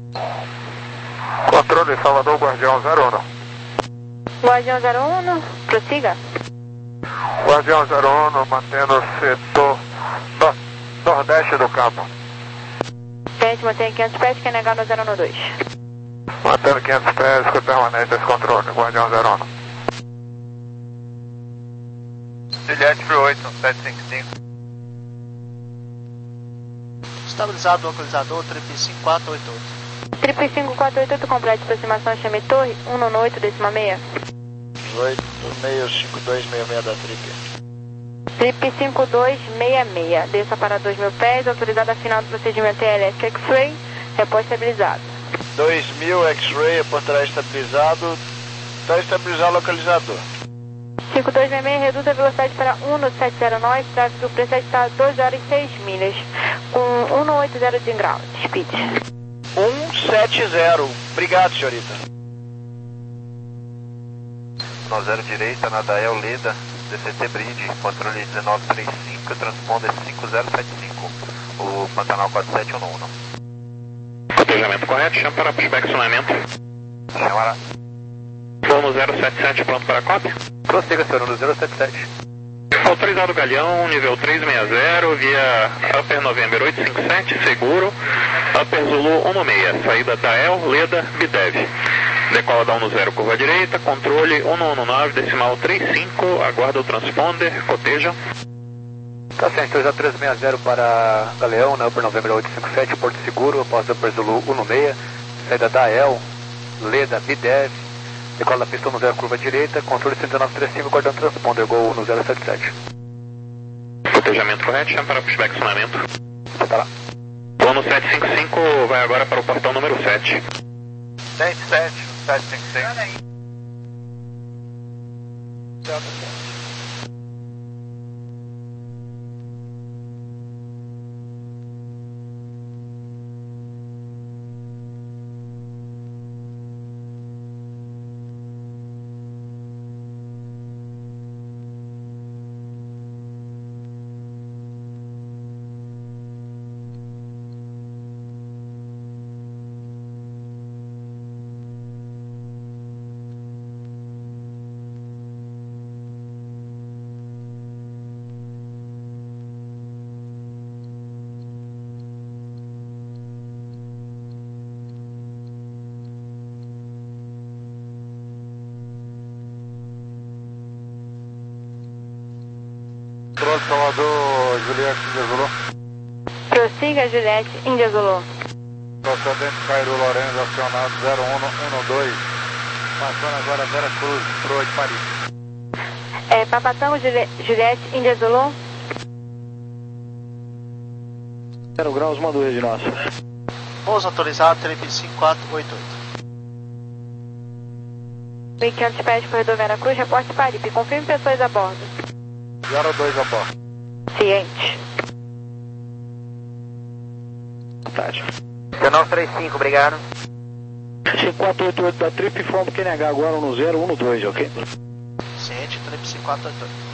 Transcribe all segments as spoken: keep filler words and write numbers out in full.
Controle Salvador, Guardião zero um. Guardião zero um, prossiga. Guardião zero um, mantendo o setor no, nordeste do campo. Gente, mantém quinhentos pés, quer negar no zero um dois. Mantendo quinhentos pés, que permanece esse controle, Guardião zero um. Juliette Free oito, sete cinco cinco. Estabilizado localizador, triplo cinco quatro oito oito. Triplo cinco quatro oito oito, completo, aproximação, chame torre, um nove oito, décima meia. oito seis cinco dois seis seis da triplo. Triplo cinco dois seis seis, desça para dois mil pés, autorizada a final do procedimento E L S X-Ray, repós estabilizado. dois mil X-Ray, portará estabilizado, está estabilizado localizador. cinco dois seis seis, reduz a velocidade para um nove sete zero nove, tráfego preço está doze horas e seis milhas, com um nove oito zero de grau, speed. um sete zero, obrigado, senhorita. um zero direita, Nadael Leda, D C T Bridge, controle dezenove trinta e cinco, transponder cinco zero sete cinco, o Pantanal quatro sete um um. Cotejamento correto, chama para inspecionamento. Chamará. Vamos zero sete sete, pronto para a cópia. Prossiga, senhor, no zero sete sete. Autorizado Galeão, nível trezentos e sessenta, via Upper November oitocentos e cinquenta e sete, seguro, Upper Zulu cento e seis, saída da El, Leda, Bidev. Decola da um zero, curva direita, controle um nove nove, decimal trinta e cinco, aguarda o transponder, coteja. Tá certo, dois A três seis zero para Galeão, na Upper November oitocentos e cinquenta e sete, Porto Seguro, após Upper Zulu cento e seis, saída da El, Leda, Bidev. Decola da pista um zero, curva direita, controle cento e nove trinta e cinco, guardando transponder, Gol um zero sete sete. Cotejamento correto, chama para inspecionamento. Tá lá. Plano sete cinco cinco vai agora para o portão número sete. sete sete, sete cinco cinco. Controle Salvador, Juliette Índia Zulu. Prossiga, Juliette, Índia Zulu. Procedente Cairo Lourenço, acionado zero um um dois. Passando agora Vera Cruz, Pro de Paris. É, Papatão, Juli Juliette, Índia Zulu. zero graus, manda o rede nossa. Pouso autorizado, triplo cinco quatro oito oito. mil e quinhentos pés, corredor Vera Cruz, reporte Paripe. Confirme pessoas a bordo. zero dois a bordo. Ciente. Boa tarde. dezenove trinta e cinco, obrigado. cinco quatro oito oito da Trip, informa que Q N H agora um zero um dois, ok? Ciente, triplo cinco quatro oito oito.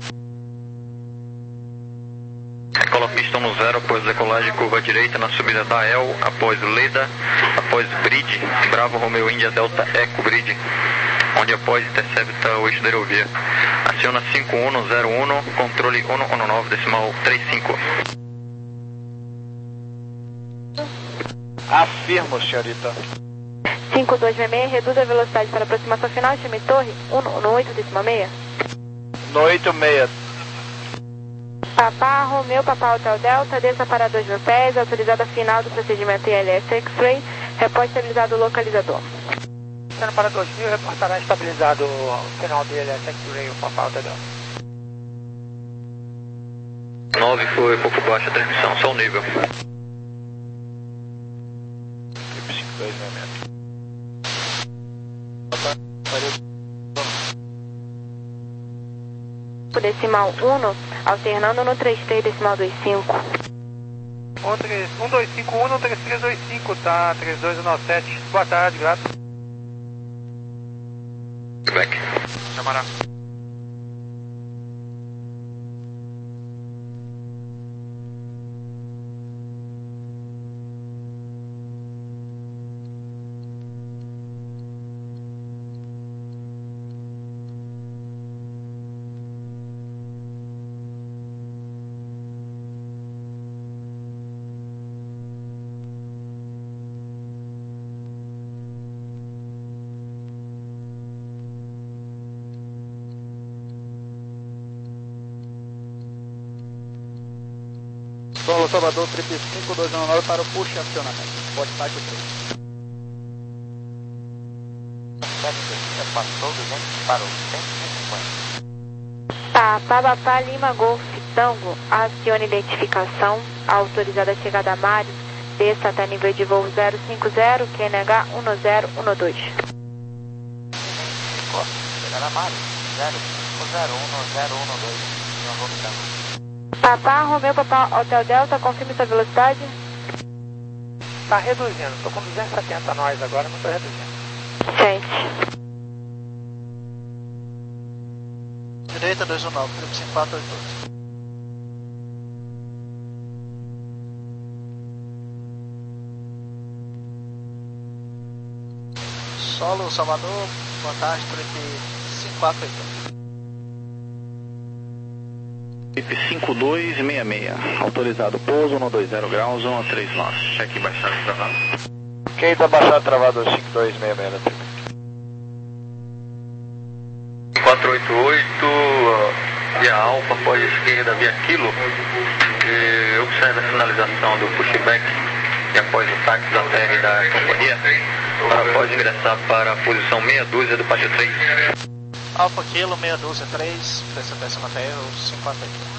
Decola pista um zero, após decolagem, curva direita na subida da El, após Leda, após Bridge, Bravo Romeo India Delta Eco Bridge, onde após intercepta o eixo da aerovia. Aciona cinco um zero um, controle um um nove, decimal trinta e cinco. Afirmo, senhorita. cinco dois seis seis, reduz a velocidade para aproximação final, chame torre, um nove oito, décima meia. No oito seis. Papá, Romeu, Papá Hotel Delta, desça para dois mil pés, autorizada final do procedimento I L S X-Ray, repórter estabilizado localizador. Sendo para dois mil, reportará estabilizado o final do I L S X-Ray, o Papá Hotel Delta. nove foi pouco baixa a transmissão, só o nível. triplo cinco dois seis seis. Decimal um, alternando no trinta e três, decimal vinte e cinco. um dois cinco um, um três três dois cinco, tá? três dois nove sete. Boa tarde, graças. Back. Chamará. Solo Salvador, trip cinco dois um nove para o push e acionamento. Pode estar aqui três. Passou duzentos para o cento e cinquenta. Papa, Papa, Lima, Golf, Tango, acione identificação, autorizada a chegada a Mário, desça até nível de voo zero cinco zero, Q N H um zero um dois. Chegada a Mário, zero cinco zero um zero um dois, não vou me dar. Papa, Romeu, Papa, Hotel Delta, confirme sua velocidade. Tá reduzindo, tô com duzentos e setenta nós agora, não tô reduzindo. Gente. Direita dois um nove, trip cinco quatro oito oito. Solo Salvador, vantagem trip cinco quatro oito oito. Trip cinco dois seis seis, autorizado pouso, um dois zero graus, um três nove. Cheque baixado travado. Quem tá baixado travado cinco dois seis seis na trip? quatro oito oito, via Alfa, pós esquerda, via Kilo. E observe a sinalização do pushback e após o táxi da T R da companhia, para pode ingressar para a posição meia dúzia do pátio três. Alfa Kilo, meia dúzia três, presta atenção na T R cinco quatro oito.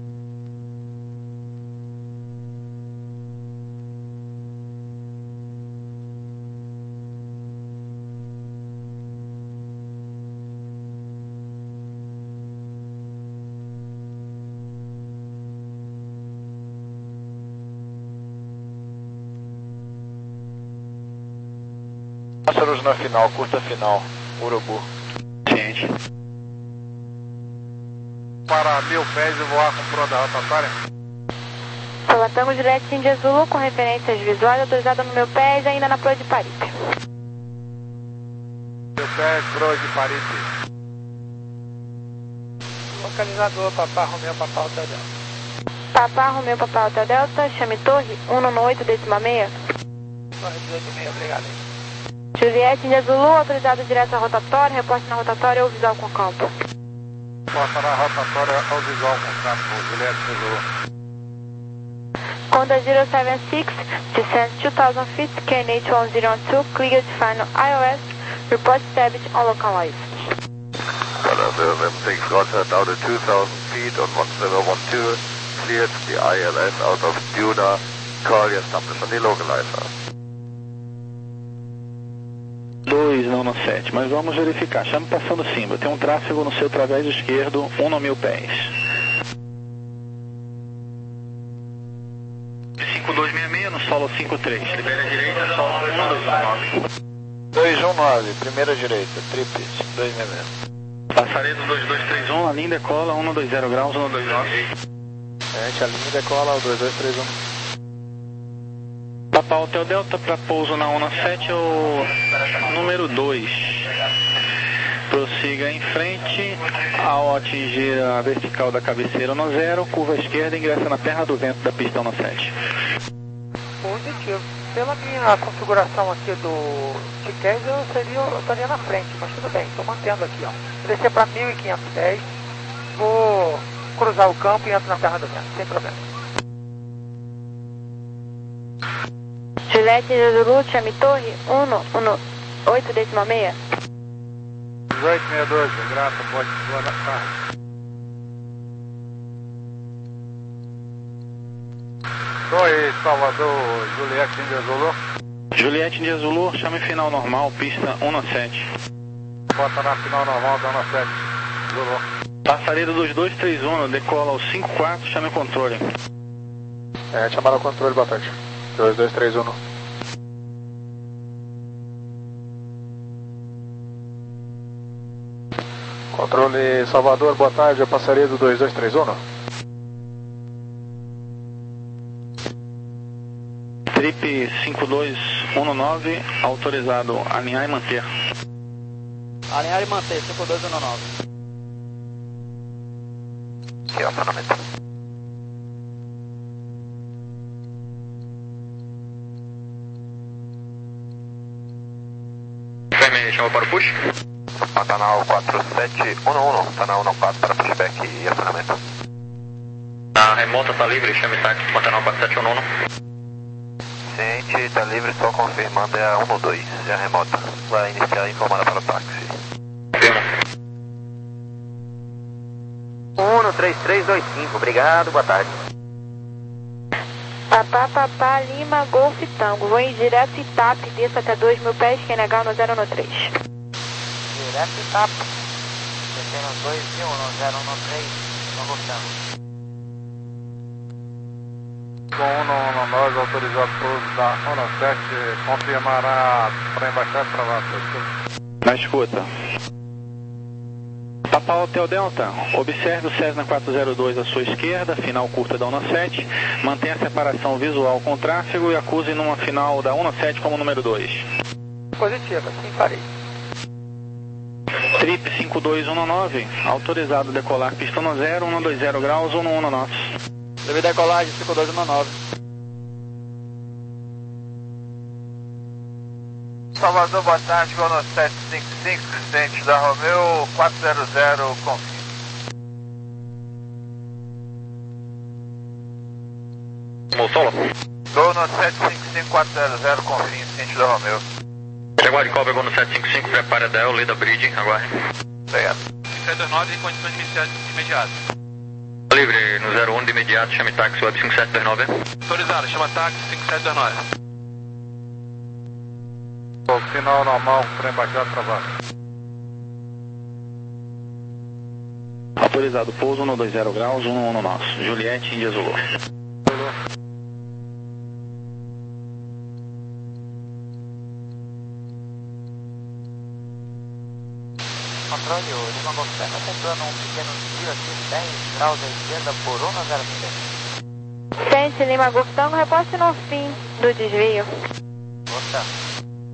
Pássaros na final, curta final, Urubu. Ciente. Para mil pés e voar com proa da rotatória. Tango Juliette India Zulu com referências visuais, autorizada no meu pés ainda na proa de Paripe. Meu pé, proa de Paripe. Localizador, Papá Romeu, Papá Hotel Delta. Papá Romeu, Papá Hotel Delta, chame torre, um nove oito, décima meia. Torre dezoito e meia, obrigado aí. Juliette India Zulu, autorizado direto à rotatória, reporte na rotatória ou visual com campo. Porta na rotatória ao visual com campo, Juliette India Zulu. Conda zero seven six, descend two thousand feet, K N H one zero one two, clear to final I O S, report established on localize. M six Roger, down to two thousand feet on one seven one two, cleared the I L S out of Duna, call your establish on the localizer. dois não no sete, mas vamos verificar. Chame passando Simba. Tem um tráfego no seu través esquerdo, um no mil pés. cinco dois seis seis no solo cinco três. Libera a direita, solo um dois nove. dois um nove, primeira direita, trip cinco dois seis seis. Passaredo dois dois três um, a linha decola, um dois zero graus, um dois nove. Gente, a linha decola, o dois dois três um. Papa Hotel Delta para pouso na um sete, o número dois. Prossiga em frente, ao atingir a vertical da cabeceira no zero, curva esquerda, ingressa na perna do vento da pista no sete. Positivo. Pela minha configuração aqui do Tiquez, eu, seria, eu estaria na frente, mas tudo bem, estou mantendo aqui, ó. Vou descer para mil e quinhentos pés, vou cruzar o campo e entro na perna do vento, sem problema. Juliette Zulu, chame torre, um um oito, décima meia. dezoito sessenta e dois, graça, pode voar na tarde. Oi, Salvador, Juliette India Zulu. Juliette India Zulu, chame final normal, pista um sete. Bota na final normal, dando sete, Zulu. Passaredo dois dois três um, decola ao cinco quatro, chame controle. É, chamaram o controle, boa tarde. dois dois três um. Controle Salvador, boa tarde, é Passaredo dois dois três um. Trip cinco dois um nove, autorizado alinhar e manter. Alinhar e manter, cinco dois um nove. Aqui, acionamento. Fermi, chamou para o push? Pantanal quatro sete um um, Pantanal um quatro para pushback e acionamento. Ah, remota tá livre, chame táxi, Pantanal quatro sete um nono. Ciente, tá livre, só confirmando, é a um no dois, é a remota. Vai iniciar informada para o táxi. Confirma. um no três três dois cinco, obrigado, boa tarde. Papá, papá, Lima, Golf, Tango. Vou em direto e tap, desça até dois mil pés, Q N H no zero um três. Direto e tap. Descendo dois mil no zero um três, não voltando. Com um no nove, autorizado pouso da um sete, confirmará para embaixada travada. Na escuta. Papa Hotel Delta, observe o Cessna quatro zero dois à sua esquerda, final curta da um sete, mantenha a separação visual com o tráfego e acuse numa final da um sete como número dois. Positiva, sim, farei. Trip cinco dois um nove, autorizado decolar pista no zero, um dois zero graus, um um nosso. Deve decolagem cinco dois um nove. Salvador, boa tarde, Gol no sete cinco cinco, Centro da Romeo, quatro zero zero, confirme. Solo. Gol no sete cinco cinco, quatro zero zero, confirme, Centro da Romeo. Jaguar Cover, Gol no sete cinco cinco, prepare a Del, Leda Bridge, aguarde. Obrigado. cinco sete dois nove em condições iniciais imediatas. Livre no zero um de imediato, chame táxi web cinco sete dois nove. Autorizado, chama táxi cinco sete dois nove. O final normal, para embaixada travado. Autorizado pouso um dois zero graus, um um nosso. Juliette, Índia Zulu. Controle, o Lima Golf Tango tentando um pequeno desvio aqui, dez graus à esquerda por um zero seis. Sente, Lima, Golf, Tango, reposte no fim do desvio. Voltando.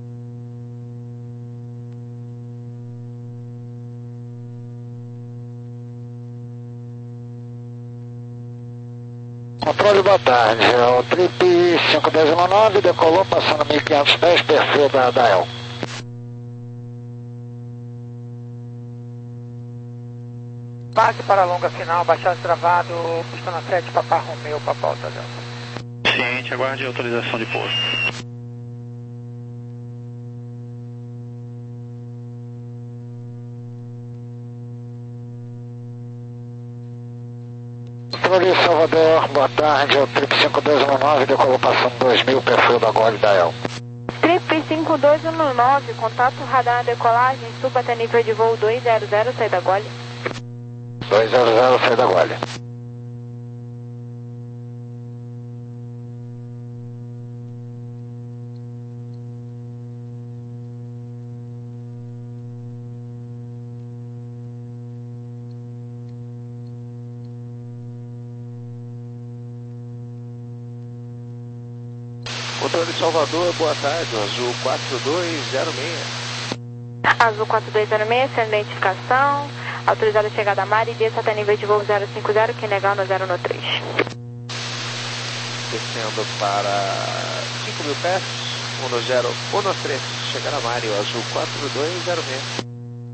Controle, boa tarde. O Trip cinco dois um nove decolou passando mil e quinhentos pés, perfil da, da El. Base para a longa final, baixado travado, pista na sete, Papá Romeu, Papá Alta Delta. Ciente, aguarde autorização de pouso. Controle Salvador, boa tarde. O Trip cinco dois um nove decolou passando dois mil, perfil da Gole da El. Trip cinco dois um nove, contato radar na decolagem, suba até nível de voo dois zero zero, sai da Gole. dois zero zero, sai da Gole. Controle Salvador, boa tarde, Azul quatro dois zero seis. Azul quatro dois zero seis, sem identificação, autorizada a chegada a mar e desça até nível de voo zero cinco zero, que é legal no zero um três. Descendo para cinco mil pés, um zero um três, chegar a Mário, Azul quatro dois zero seis.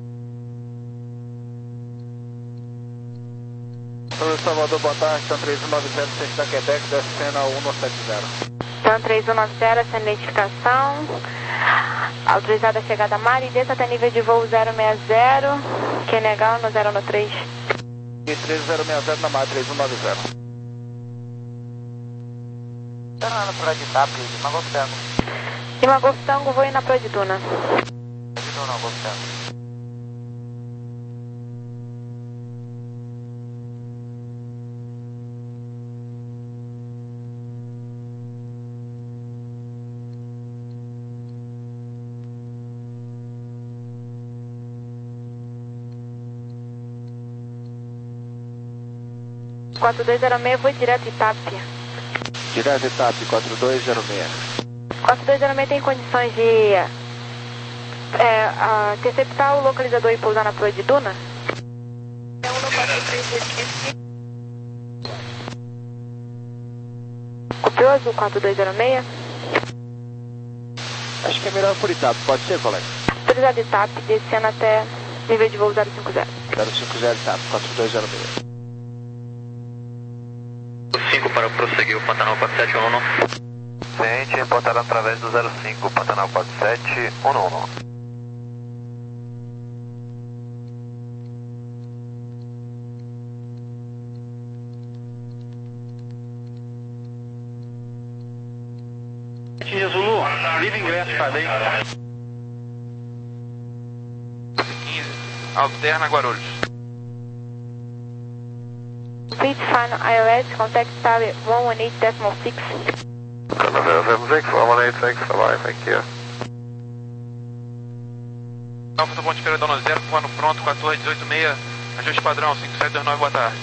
Controle Salvador, boa tarde, Tan três um nove zero, centro da Quebec, descendo a um sete zero. Tan três um nove zero, sem identificação, autorizada a chegada a mar e desça até nível de voo zero seis zero, que é legal no zero um três. E três zero seis zero na Mar três um nove zero. Fernando por de tap, Lima Golf Tango. Lima Golf Tango, vou ir na Pro de Duna. Duna Golf Tango. quatro dois zero seis, vou direto Itap. Direto Itap, quatro dois zero seis. quatro dois zero seis tem condições de é, a, interceptar o localizador e pousar na Pro de Duna? É um no quatro três dois. Copiou Azul quatro dois zero seis? Acho que é melhor por Itap, pode ser, colega? Autorizado Itap, descendo até nível de voo zero cinco zero. zero cinco zero Itap, quatro dois zero seis. para prosseguir o Pantanal quatro sete um um. Ciente, reportado através do zero cinco, Pantanal quatro sete um um. Zulu, livre ingresso, falei. quinze, alterna Guarulhos. Reach final I O S, contact tower one one eight point six. Canada seven six, one one eight six, bye, thank you. Alfa do Ponte Espera Dona Zero, comando pronto, quatorze dezoito seis, ajuste padrão, cinco sete dois nove, boa tarde.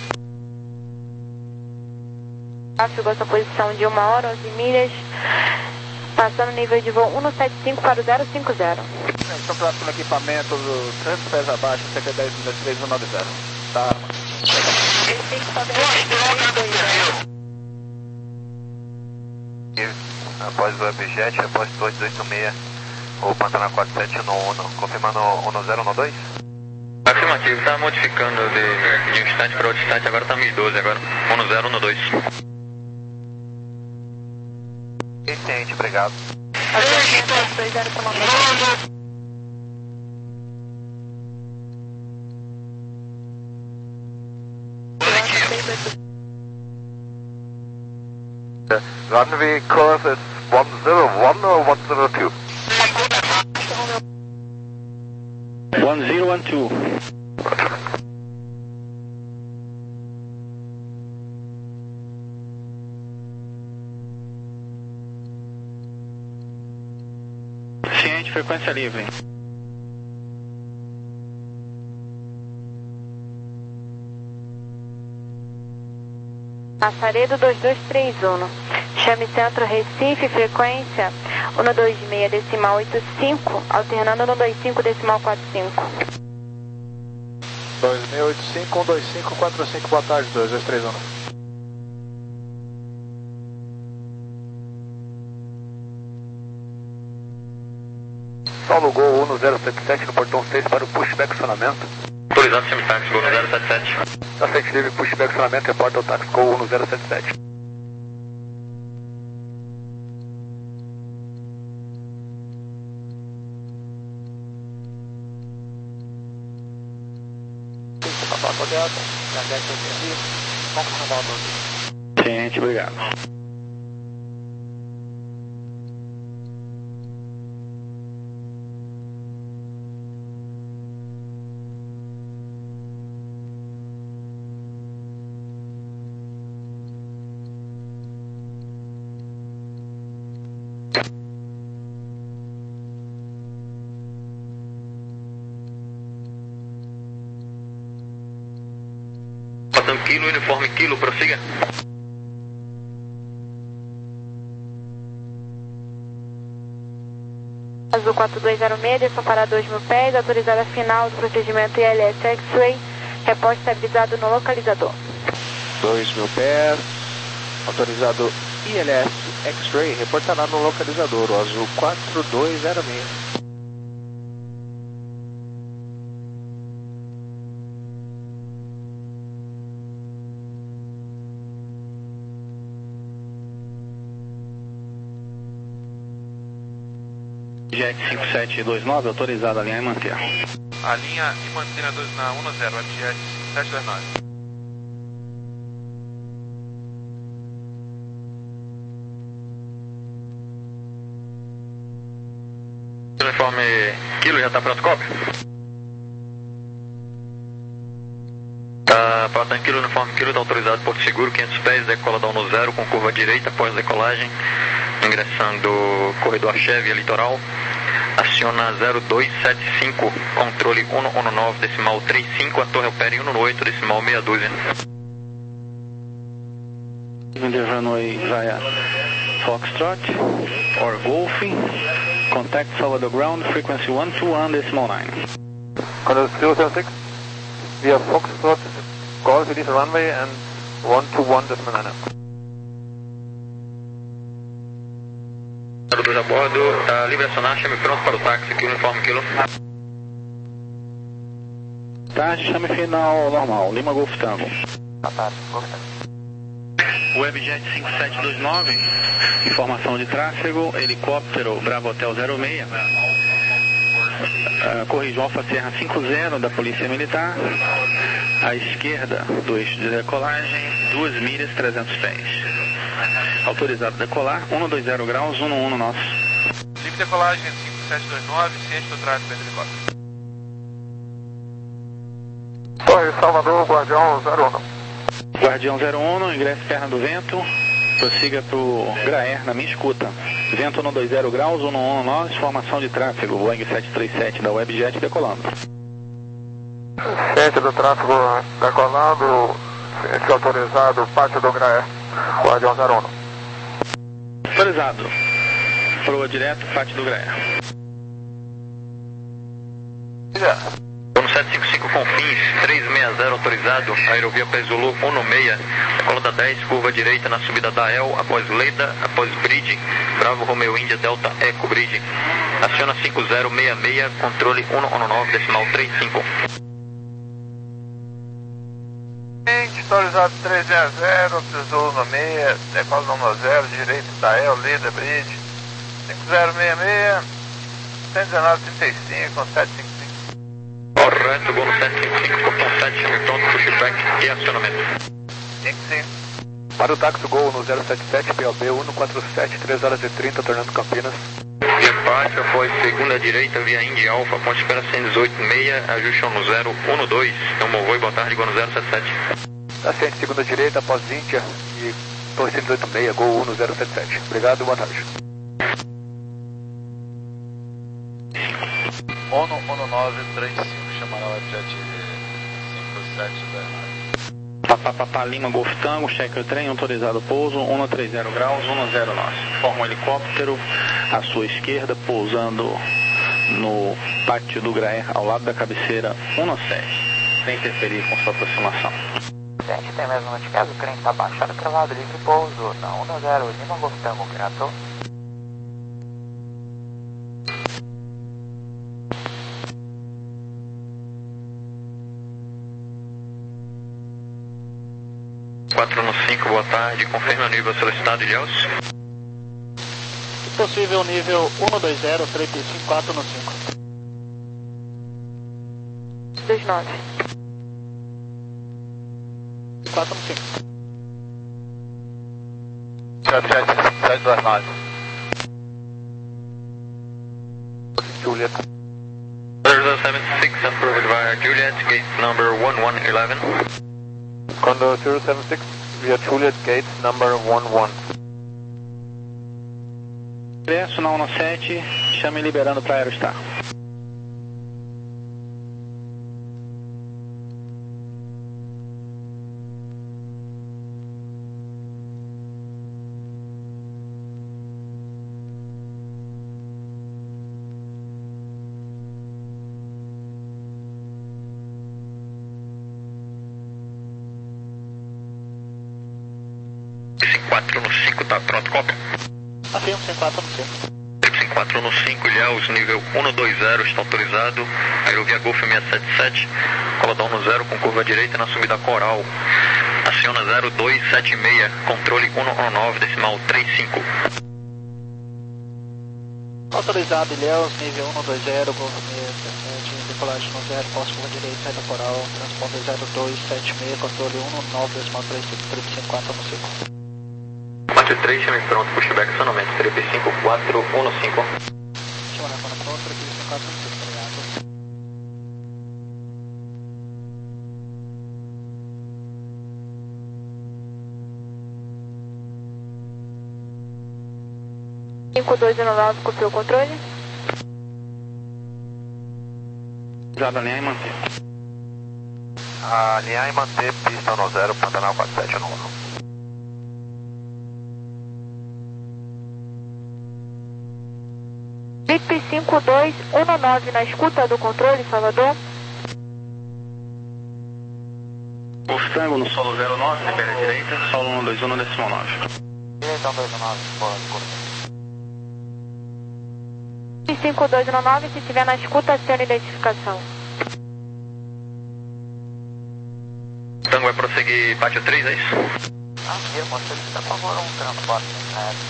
Tráfego, essa posição de uma hora, onze milhas, passando nível de voo cento e setenta e cinco para o zero cinco zero. Estou próximo equipamento, trezentos pés abaixo, C Q dez três um nove zero. Tá. Ele tem que fazer após o Webjet, após dois dezoito seis, o Pantanal quatro sete um um, confirmando um zero um dois. Afirmativo, está modificando de, de um instante para outro instante, agora está mil e doze, agora um zero um dois. Ciente, obrigado. Runway course is one zero one or one zero two? one zero one two. Ciente, frequência livre. Passaredo dois dois três um. Chame Centro Recife, frequência um dois seis decimal oito cinco, alternando um dois cinco decimal quatro cinco. dois seis oito cinco, um dois cinco quatro cinco, boa tarde, dois dois três um. Paulo Gol um zero sete sete no portão seis para o pushback acionamento. Autorizado, chame táxi, Gol um zero sete sete. Paciente livre, pushback acionamento, reporta o táxi Gol um zero sete sete. Ciente, obrigado. Passando quilo, uniforme quilo, prossiga. Azul quatro dois zero seis, desção para dois mil pés, autorizada final do procedimento I L S X-Ray, reporte estabilizado no localizador. dois mil pés, autorizado I L S X-Ray, reportará no localizador, o Azul quatro dois zero seis. Jet cinco sete dois nove, autorizado a linha e manter. A linha e manter na, na um zero, a Jet cinco sete dois nove. Uniforme quilo, já está pronto, cópia? Tá, para quilo, uniforme quilo, está autorizado Porto Seguro, quinhentos pés, decola da um zero com curva direita após decolagem, ingressando corredor Axé, via litoral, aciona zero dois sete cinco, controle um um nove decimal trinta e cinco, a torre opera em um oito decimal meia dúzia. India runway via Foxtrot or Golf, contact Salvador ground, frequency one two one decimal nine. Contact zero seven six, via Foxtrot, Golf, release runway and one two one decimal nine. dois a bordo, tá livre a sonar, chame pronto para o táxi, aqui uniforme quilo. Tarde, chame final normal, Lima Golf Tango. Boa tarde, Golf Tango. Webjet cinco sete dois nove, informação de tráfego, helicóptero Bravo Hotel zero seis, uh, corrijo Alfa Serra cinco zero da Polícia Militar, à esquerda do eixo de decolagem, duas milhas, trezentos pés. Autorizado a decolar, cento e vinte graus, cento e onze nosso. Livre decolagem cinco sete dois nove, ciente do tráfego entre helicóptero. Torre Salvador, Guardião zero um. Guardião zero um, ingresso perna do vento, prossiga para o Graer, na minha escuta. Vento cento e vinte graus, cento e onze nós, formação de tráfego, Boeing sete três sete da Webjet decolando. Ciente do tráfego decolando, ciente autorizado, pátio do Graer, Guardião zero um. Autorizado, proa direto, pátio do Graer. sete cinco cinco Confins, três seis zero autorizado, aerovia Pezulu cento e seis, decola da dez, curva direita na subida da El, após Leda, após Bridge, Bravo Romeo Índia Delta Eco Bridge, aciona cinco zero seis seis, controle cento e nove, decimal trinta e cinco. Autorizado três seis zero, Pezulu no seis, decola no zero, direito da El, Leda Bridge, cinco zero seis seis, cento e dezenove trinta e cinco, sete cinco cinco. Correto, gol no sete cinco cinco, portão sete, pronto, pushback e acionamento. cinco cinco. Para o táxi Gol no zero sete sete, P O B cento e quarenta e sete, três horas e trinta, tornando Campinas. Despátio após segunda direita, via Indy Alfa, ponte espera cento e dezoito meia, ajustam no zero um dois, então voo e boa tarde, Gol no zero sete sete. Ascente segunda direita, após Índia e torre cento e dezoito meia, Gol um no zero sete sete. Obrigado, boa tarde. ONU, ONU nove três cinco, chamará o Webjet cinco sete dois. Papapá Lima Golf Tango, cheque o trem, autorizado pouso, cento e trinta graus, cento e zero nós. Forma um helicóptero à sua esquerda, pousando no pátio do Graer, ao lado da cabeceira cento e sete, sem interferir com sua aproximação. Gente, tem mesmo notificado, o trem está baixado, cravado, livre pouso, na cento zero, Lima Golf Tango, criator. quatro no cinco, boa tarde, confirma o nível solicitado, Ilhéus. Se possível, nível cento e vinte, trinta e cinco, quatro no cinco. dois nove. quatro no cinco. sete sete sete dois nove. Juliet. zero seven six, approved via Juliet, gate number one one one one. Condor zero seven six, via Juliet, gate number one one. Ingresso na cento sete, chame liberando para Aerostar. quatro no cinco, tá pronto, cópia. Assim, cento e quatro no cinco. quatro no cinco, Ilhéus, nível cento e vinte, está autorizado. Aerovia Golf seiscentos e setenta e sete, coladão no zero com curva direita na subida Coral. Aciona zero dois sete seis, controle cento e nove, decimal trinta e cinco. Autorizado, Ilhéus, nível cento e vinte, Golf seiscentos e dezessete, decolagem no zero, posto curva direita, saída Coral, transponder zero dois sete seis, controle cento e nove, decimal trinta e cinco, quatro no cinco. quatro três, chame pronto, pushback, acionamento, trinta e cinco, quatro um cinco. Chama na zona pronto, trinta e cinco, quatro no cinco, obrigado. cinco dois zero nove, copiou o controle? Já alinhar e manter. Alinhar e manter, pista cento zero, Pantanal quatro sete um um. V I P cinco dois um nove na escuta do controle, Salvador. Golf Tango no solo zero nove, libera a direita, solo um dois um, decimal nove. Direitão dois nove, fora do corpo. V I P cinco dois um nove, se estiver na escuta, acione identificação. Tango vai prosseguir pátio três, é isso? Afirma, solicita por favor um transporte aéreo.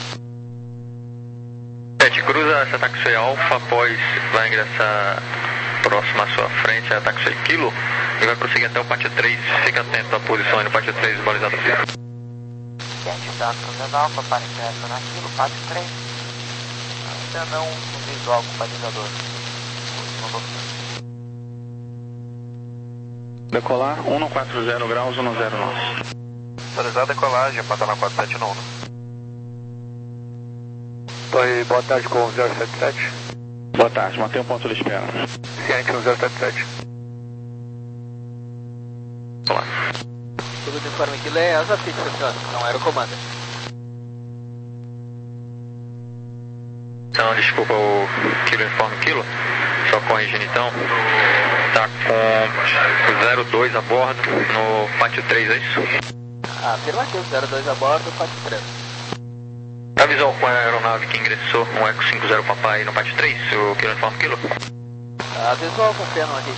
sete, cruza essa táxi Alfa, após vai ingressar próximo à sua frente, a táxi Kilo, e vai prosseguir até o pátio três. Fique atento à posição aí no pátio três, balizado aqui. Gente, está cruzando Alfa para ingresso na Kilo, pátio três. Ainda não visual com o balizador. Decolar, um quatro zero graus, um zero nove. Autorizado a decolagem, Pantanal quatro sete nove. Torre, boa tarde com zero sete sete. Boa tarde, mantenha o ponto de espera. Ciente no zero sete sete. Olá. Tudo de informe que lê, asa fixa, senhor. Não era o comando. Então, desculpa o Kilo Informe Kilo, só corrigindo então. Tá com o zero dois a bordo no pátio três, é isso? Afirmativo, zero dois a bordo, pátio três. Avisou com a aeronave que ingressou um Eco cinco zero Papai no pátio três, o Kilo Informe Kilo? Avisou, confirma aqui.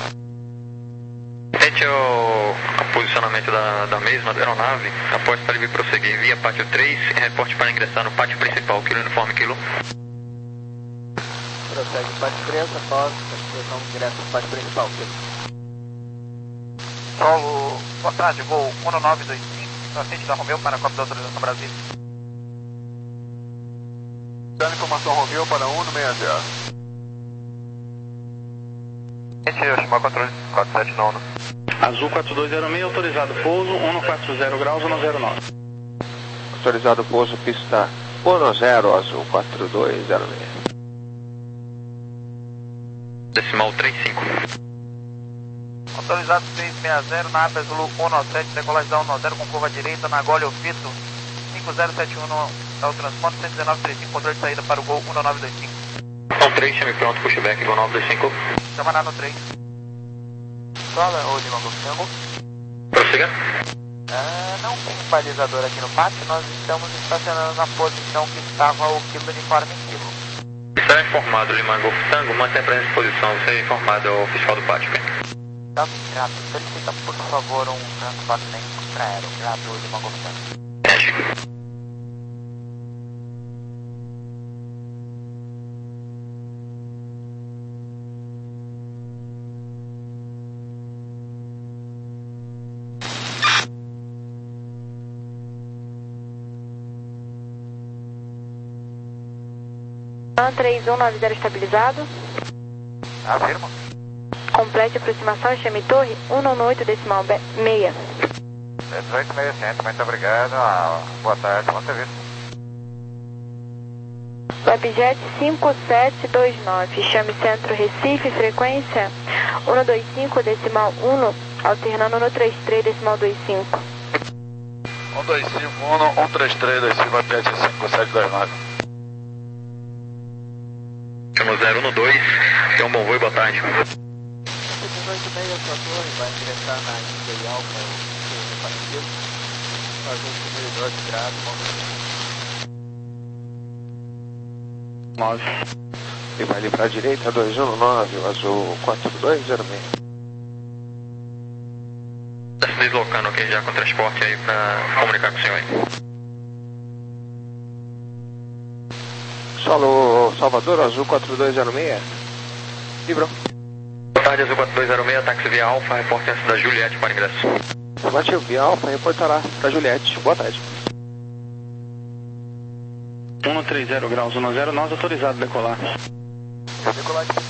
Tente o, o posicionamento da, da mesma da aeronave, após para ele prosseguir via pátio três e reporte para ingressar no pátio principal, Kilo Uniforme Kilo. Prossegue o pátio três, após a situação de ingresso no pátio principal, Kilo. Solo, boa tarde, voo um nove dois cinco, assente da Romeu para a cópia da autorização Brasil. Dando informação Romeu para um seis zero. Gente, eu chamo quatro sete nove. Azul quatro dois zero seis, autorizado pouso, um quatro zero graus, um zero nove. Autorizado pouso, pista um zero, azul quatro dois zero seis. Decimal três cinco. Autorizado seis seis zero, na APA Zulu um nove sete, decolagem da um nove zero com curva direita, na Gole Ofito, cinco zero sete um no, é o transporte, cento e dezenove trinta e cinco, controle de saída para o gol um nove dois cinco. Então três, chame pronto, pushback um nove dois cinco. Chama na no três. Sola ou Lima Golf? Prossiga. Ah, não tem balizador aqui no pátio, nós estamos estacionando na posição que estava o Kilo Uniforme Kilo. Será informado, Lima Golf Tango, mantenha a presença de posição, você é informado ao fiscal do pátio. Tá, grato. Solicita, por favor, um transporte para aéreo. Grato, Lima Golf Tango. três um nove zero estabilizado. Afirma. Complete aproximação, chame torre um nove oito decimal meia. dezoito meia cento, muito obrigado. Ah, boa tarde, bom serviço. Webjet cinco sete dois nove, chame centro Recife, frequência um dois cinco decimal um, alternando no trinta e três decimal vinte e cinco. um dois cinco um, um três três, dois cinco sete cinco sete dois nove. Chama zero um dois, tem um bom voo e boa tarde. dezoito meia, sua torre, vai ingressar na Índia e Alfa, o partido, fazer o primeiro doze graus, nove. E vai ali para a direita, dois um nove, o azul quatro dois zero seis. Está se deslocando aqui já com transporte aí para comunicar com o senhor aí. Solo Salvador, azul quatro dois zero seis. Librou. Boa tarde, azul quatro dois zero seis, táxi via Alfa, reporte antes da Juliette para ingresso. Afirmativo, via Alfa, reportará para Juliette. Boa tarde. um três zero graus, um zero nove, autorizado a decolar. Decolagem.